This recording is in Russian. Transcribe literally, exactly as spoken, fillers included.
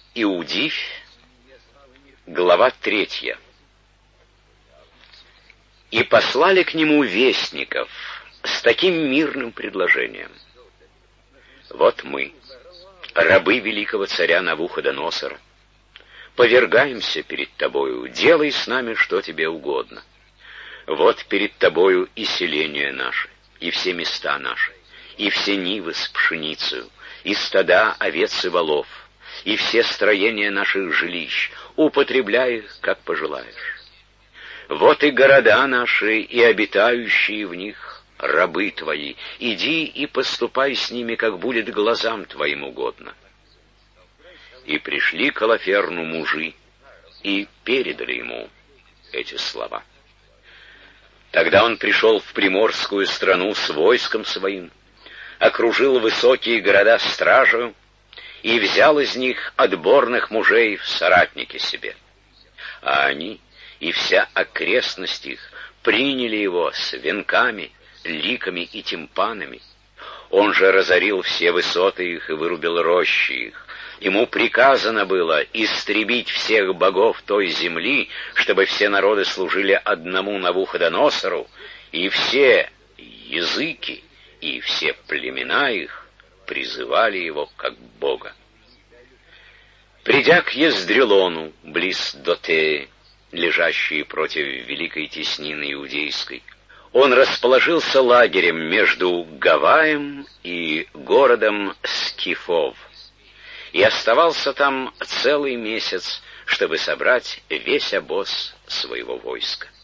Иудивь, глава третья. И послали к нему вестников с таким мирным предложением: вот мы, рабы великого царя Навуходоносора, повергаемся перед тобою, делай с нами что тебе угодно. Вот перед тобою и селение наше, и все места наши, и все нивы с пшеницею, и стада овец и волов, и все строения наших жилищ, употребляй их, как пожелаешь. Вот и города наши, и обитающие в них рабы твои, иди и поступай с ними, как будет глазам твоим угодно. И пришли к Олоферну мужи, и передали ему эти слова. Тогда он пришел в приморскую страну с войском своим, окружил высокие города стражею и взял из них отборных мужей в соратники себе. А они и вся окрестность их приняли его с венками, ликами и тимпанами. Он же разорил все высоты их и вырубил рощи их. Ему приказано было истребить всех богов той земли, чтобы все народы служили одному Навуходоносору, и все языки и все племена их призывали его как бога. Придя к Ездрелону, близ Дотеи, лежащей против великой теснины иудейской, он расположился лагерем между Гаваем и городом Скифов, и оставался там целый месяц, чтобы собрать весь обоз своего войска.